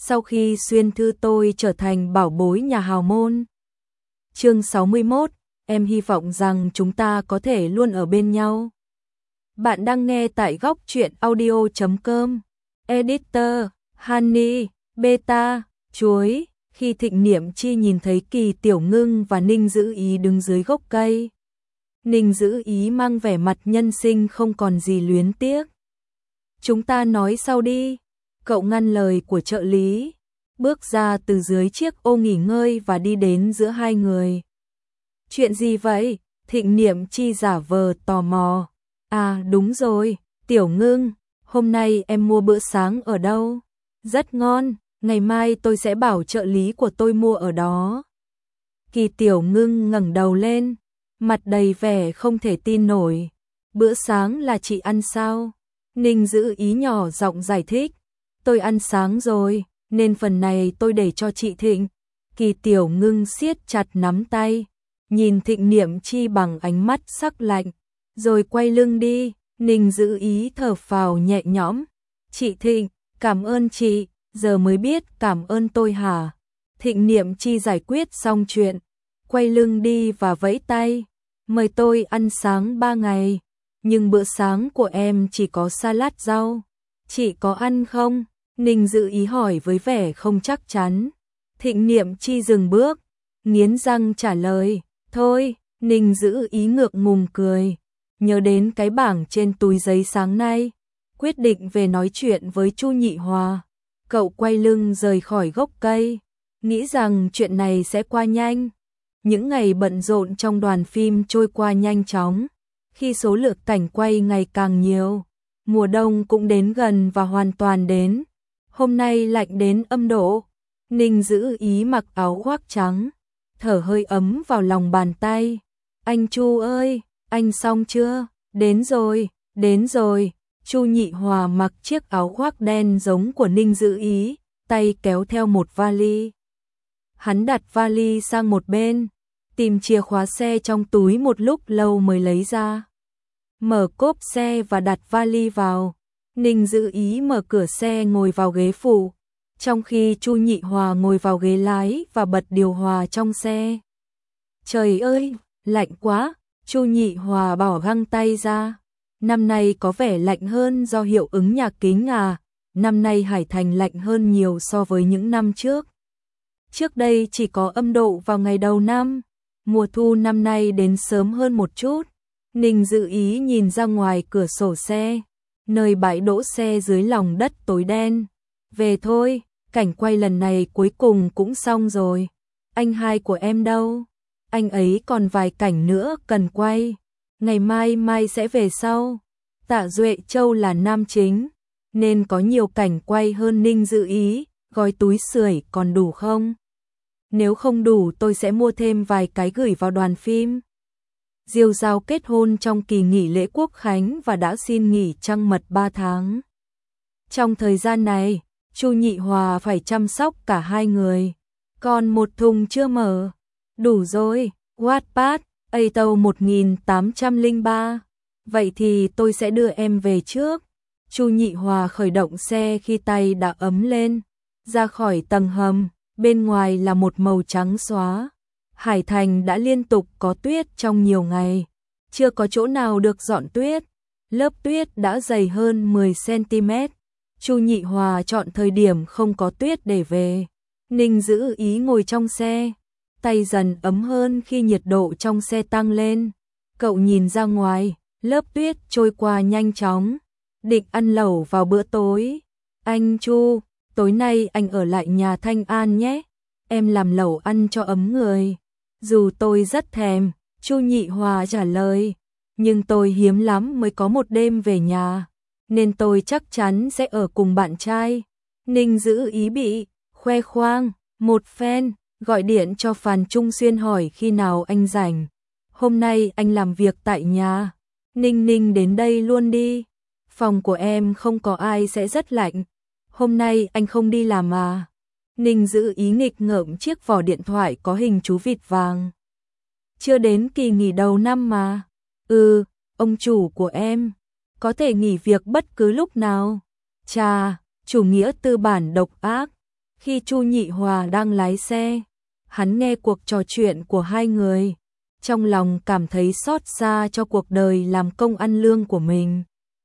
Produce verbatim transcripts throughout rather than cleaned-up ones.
sau khi xuyên thư tôi trở thành bảo bối nhà hào môn. Chương sáu mươi mốt, em hy vọng rằng chúng ta có thể luôn ở bên nhau. Bạn đang nghe tại góc truyện audio chấm com. Editor, Honey, Beta, chuối. Khi Thịnh Niệm Chi nhìn thấy Kỳ Tiểu Ngưng và Ninh Dữ Ý đứng dưới gốc cây, Ninh Dữ Ý mang vẻ mặt nhân sinh không còn gì luyến tiếc. Chúng ta nói sau đi. Cậu ngăn lời của trợ lý, bước ra từ dưới chiếc ô nghỉ ngơi và đi đến giữa hai người. Chuyện gì vậy? Thịnh Niệm Chi giả vờ tò mò. À đúng rồi, Tiểu Ngưng, hôm nay em mua bữa sáng ở đâu? Rất ngon, ngày mai tôi sẽ bảo trợ lý của tôi mua ở đó. Kỳ Tiểu Ngưng ngẩng đầu lên, mặt đầy vẻ không thể tin nổi. Bữa sáng là chị ăn sao? Ninh Dữ Ý nhỏ giọng giải thích. Tôi ăn sáng rồi, nên phần này tôi để cho chị Thịnh. Kỳ Tiểu Ngưng siết chặt nắm tay, nhìn Thịnh Niệm Chi bằng ánh mắt sắc lạnh, rồi quay lưng đi. Ninh Dữ Ý thở phào nhẹ nhõm. Chị Thịnh, cảm ơn chị, giờ mới biết cảm ơn tôi hả? Thịnh Niệm Chi giải quyết xong chuyện, quay lưng đi và vẫy tay. Mời tôi ăn sáng ba ngày, nhưng bữa sáng của em chỉ có salad rau. Chị có ăn không? Ninh Dữ Ý hỏi với vẻ không chắc chắn. Thịnh Niệm Chi dừng bước, nghiến răng trả lời. Thôi, Ninh Dữ Ý ngượng ngùng cười, nhớ đến cái bảng trên túi giấy sáng nay, quyết định về nói chuyện với Chu Nhị Hòa. Cậu quay lưng rời khỏi gốc cây, nghĩ rằng chuyện này sẽ qua nhanh. Những ngày bận rộn trong đoàn phim trôi qua nhanh chóng, khi số lượng cảnh quay ngày càng nhiều. Mùa đông cũng đến gần và hoàn toàn đến. Hôm nay lạnh đến âm độ. Ninh Dữ Ý mặc áo khoác trắng, thở hơi ấm vào lòng bàn tay. Anh Chu ơi, anh xong chưa? Đến rồi, đến rồi. Chu Nhị Hòa mặc chiếc áo khoác đen giống của Ninh Dữ Ý, tay kéo theo một vali. Hắn đặt vali sang một bên, tìm chìa khóa xe trong túi một lúc lâu mới lấy ra. Mở cốp xe và đặt vali vào. Ninh Dữ Ý mở cửa xe ngồi vào ghế phụ, trong khi Chu Nhị Hòa ngồi vào ghế lái và bật điều hòa trong xe. Trời ơi, lạnh quá. Chu Nhị Hòa bỏ găng tay ra. Năm nay có vẻ lạnh hơn do hiệu ứng nhà kính à? Năm nay Hải Thành lạnh hơn nhiều so với những năm trước. Trước đây chỉ có âm độ vào ngày đầu năm. Mùa thu năm nay đến sớm hơn một chút. Ninh Dữ Ý nhìn ra ngoài cửa sổ xe, nơi bãi đỗ xe dưới lòng đất tối đen. Về thôi, cảnh quay lần này cuối cùng cũng xong rồi. Anh hai của em đâu? Anh ấy còn vài cảnh nữa cần quay. Ngày mai mai sẽ về sau. Tạ Duệ Châu là nam chính, nên có nhiều cảnh quay hơn Ninh Dữ Ý. Gói túi sưởi còn đủ không? Nếu không đủ tôi sẽ mua thêm vài cái gửi vào đoàn phim. Diêu Giao kết hôn trong kỳ nghỉ lễ Quốc khánh và đã xin nghỉ trăng mật ba tháng. Trong thời gian này, Chu Nhị Hòa phải chăm sóc cả hai người. Còn một thùng chưa mở. Đủ rồi, Wattpad, A Tàu một nghìn tám trăm lẻ ba. Vậy thì tôi sẽ đưa em về trước. Chu Nhị Hòa khởi động xe khi tay đã ấm lên. Ra khỏi tầng hầm, bên ngoài là một màu trắng xóa. Hải Thành đã liên tục có tuyết trong nhiều ngày, chưa có chỗ nào được dọn tuyết. Lớp tuyết đã dày hơn mười xăng ti mét. Chu Nhị Hòa chọn thời điểm không có tuyết để về. Ninh Dữ Ý ngồi trong xe, tay dần ấm hơn khi nhiệt độ trong xe tăng lên. Cậu nhìn ra ngoài, lớp tuyết trôi qua nhanh chóng. Định ăn lẩu vào bữa tối. Anh Chu, tối nay anh ở lại nhà Thanh An nhé. Em làm lẩu ăn cho ấm người. Dù tôi rất thèm, Chu Nhị Hòa trả lời, nhưng tôi hiếm lắm mới có một đêm về nhà, nên tôi chắc chắn sẽ ở cùng bạn trai. Ninh Dữ Ý bị khoe khoang một phen, gọi điện cho Phan Trung Xuyên hỏi khi nào anh rảnh. Hôm nay anh làm việc tại nhà. Ninh Ninh đến đây luôn đi. Phòng của em không có ai sẽ rất lạnh. Hôm nay anh không đi làm à? Ninh Dữ Ý nghịch ngợm chiếc vỏ điện thoại có hình chú vịt vàng. Chưa đến kỳ nghỉ đầu năm mà. Ừ, ông chủ của em có thể nghỉ việc bất cứ lúc nào. Chà, chủ nghĩa tư bản độc ác. Khi Chu Nhị Hòa đang lái xe, hắn nghe cuộc trò chuyện của hai người, trong lòng cảm thấy xót xa cho cuộc đời làm công ăn lương của mình.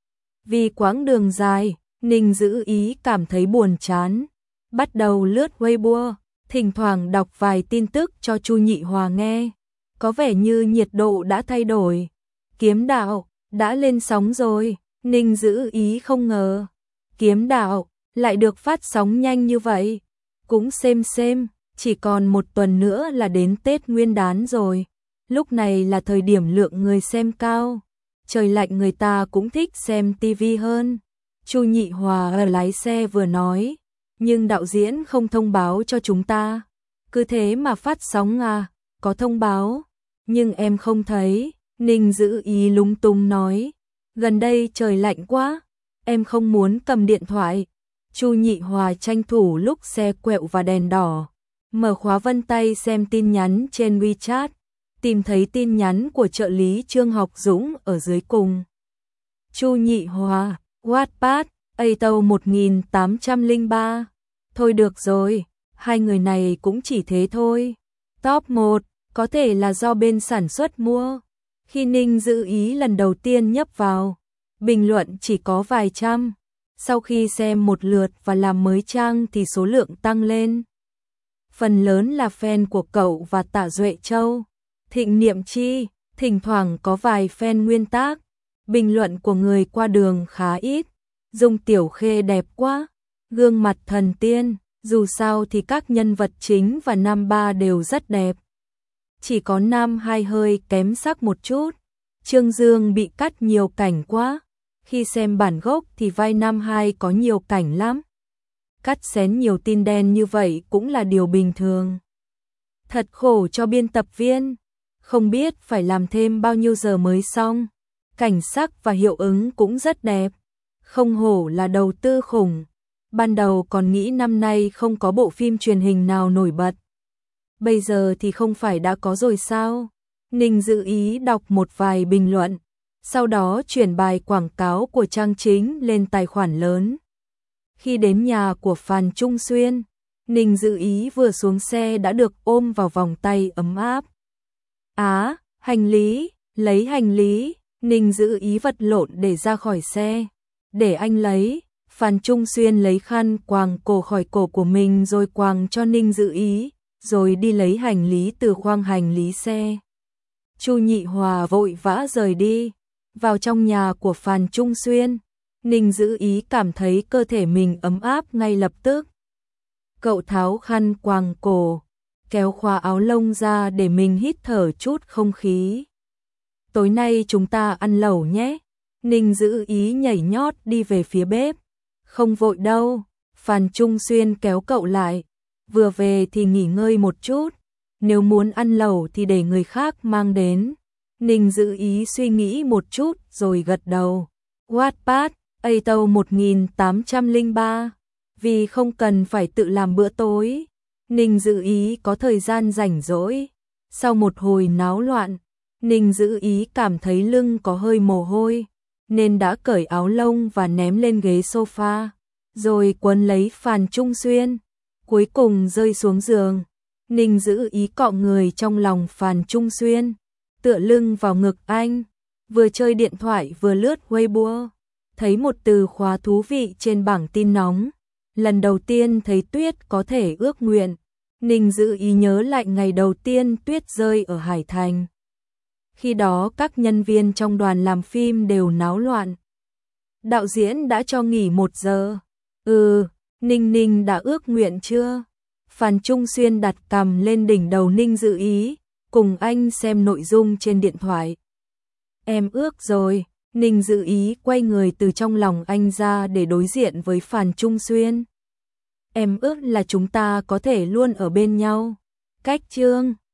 Vì quãng đường dài, Ninh Dữ Ý cảm thấy buồn chán, bắt đầu lướt Weibo, thỉnh thoảng đọc vài tin tức cho Chu Nhị Hòa nghe. Có vẻ như nhiệt độ đã thay đổi. Kiếm đạo đã lên sóng rồi, Ninh Dữ Ý không ngờ. Kiếm đạo lại được phát sóng nhanh như vậy. Cũng xem xem, chỉ còn một tuần nữa là đến Tết Nguyên đán rồi. Lúc này là thời điểm lượng người xem cao. Trời lạnh người ta cũng thích xem tivi hơn. Chu Nhị Hòa lái xe vừa nói, nhưng đạo diễn không thông báo cho chúng ta. Cứ thế mà phát sóng à, có thông báo, nhưng em không thấy. Ninh Dữ Ý lúng túng nói, gần đây trời lạnh quá, em không muốn cầm điện thoại. Chu Nhị Hòa tranh thủ lúc xe quẹo và đèn đỏ, mở khóa vân tay xem tin nhắn trên WeChat, tìm thấy tin nhắn của trợ lý Trương Học Dũng ở dưới cùng. Chu Nhị Hòa, Wattpad, a tâu một nghìn tám trăm lẻ ba. Thôi được rồi, hai người này cũng chỉ thế thôi. Top một, có thể là do bên sản xuất mua. Khi Ninh Dữ Ý lần đầu tiên nhấp vào, bình luận chỉ có vài trăm. Sau khi xem một lượt và làm mới trang thì số lượng tăng lên. Phần lớn là fan của cậu và Tạ Duệ Châu. Thịnh Niệm Chi, thỉnh thoảng có vài fan nguyên tác. Bình luận của người qua đường khá ít. Dung Tiểu Khê đẹp quá, gương mặt thần tiên, dù sao thì các nhân vật chính và nam ba đều rất đẹp. Chỉ có nam hai hơi kém sắc một chút. Trương Dương bị cắt nhiều cảnh quá. Khi xem bản gốc thì vai nam hai có nhiều cảnh lắm. Cắt xén nhiều tin đen như vậy cũng là điều bình thường. Thật khổ cho biên tập viên, không biết phải làm thêm bao nhiêu giờ mới xong. Cảnh sắc và hiệu ứng cũng rất đẹp. Không hổ là đầu tư khủng. Ban đầu còn nghĩ năm nay không có bộ phim truyền hình nào nổi bật. Bây giờ thì không phải đã có rồi sao? Ninh Dữ Ý đọc một vài bình luận, sau đó chuyển bài quảng cáo của trang chính lên tài khoản lớn. Khi đến nhà của Phan Trung Xuyên, Ninh Dữ Ý vừa xuống xe đã được ôm vào vòng tay ấm áp. Á, hành lý, lấy hành lý. Ninh Dữ Ý vật lộn để ra khỏi xe. Để anh lấy. Phan Trung Xuyên lấy khăn quàng cổ khỏi cổ của mình rồi quàng cho Ninh Dữ Ý, rồi đi lấy hành lý từ khoang hành lý xe. Chu Nhị Hòa vội vã rời đi. Vào trong nhà của Phan Trung Xuyên, Ninh Dữ Ý cảm thấy cơ thể mình ấm áp ngay lập tức. Cậu tháo khăn quàng cổ, kéo khóa áo lông ra để mình hít thở chút không khí. Tối nay chúng ta ăn lẩu nhé. Ninh Dữ Ý nhảy nhót đi về phía bếp. Không vội đâu, Phan Trung Xuyên kéo cậu lại. Vừa về thì nghỉ ngơi một chút. Nếu muốn ăn lẩu thì để người khác mang đến. Ninh Dữ Ý suy nghĩ một chút rồi gật đầu. Wattpad, a tâu một nghìn tám trăm lẻ ba. Vì không cần phải tự làm bữa tối, Ninh Dữ Ý có thời gian rảnh rỗi. Sau một hồi náo loạn, Ninh Dữ Ý cảm thấy lưng có hơi mồ hôi, nên đã cởi áo lông và ném lên ghế sofa, rồi quấn lấy Phan Trung Xuyên, cuối cùng rơi xuống giường. Ninh Dữ Ý cọ người trong lòng Phan Trung Xuyên, tựa lưng vào ngực anh, vừa chơi điện thoại vừa lướt Weibo, thấy một từ khóa thú vị trên bảng tin nóng. Lần đầu tiên thấy tuyết có thể ước nguyện, Ninh Dữ Ý nhớ lại ngày đầu tiên tuyết rơi ở Hải Thành. Khi đó các nhân viên trong đoàn làm phim đều náo loạn. Đạo diễn đã cho nghỉ một giờ. Ừ, Ninh Ninh đã ước nguyện chưa? Phan Trung Xuyên đặt cằm lên đỉnh đầu Ninh Dữ Ý, cùng anh xem nội dung trên điện thoại. Em ước rồi. Ninh Dữ Ý quay người từ trong lòng anh ra để đối diện với Phan Trung Xuyên. Em ước là chúng ta có thể luôn ở bên nhau. Cách chương